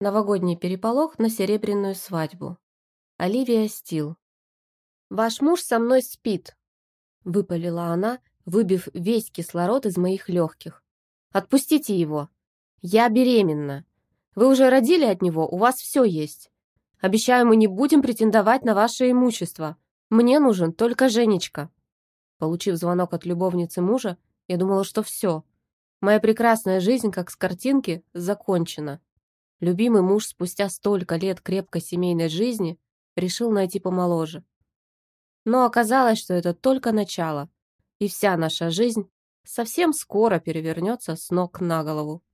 Новогодний переполох на серебряную свадьбу. Оливия Стил. «Ваш муж со мной спит», — выпалила она, выбив весь кислород из моих легких. «Отпустите его. Я беременна. Вы уже родили от него, у вас все есть. Обещаю, мы не будем претендовать на ваше имущество. Мне нужен только Женечка». Получив звонок от любовницы мужа, я думала, что все. Моя прекрасная жизнь, как с картинки, закончена. Любимый муж спустя столько лет крепкой семейной жизни решил найти помоложе. Но оказалось, что это только начало, и вся наша жизнь совсем скоро перевернется с ног на голову.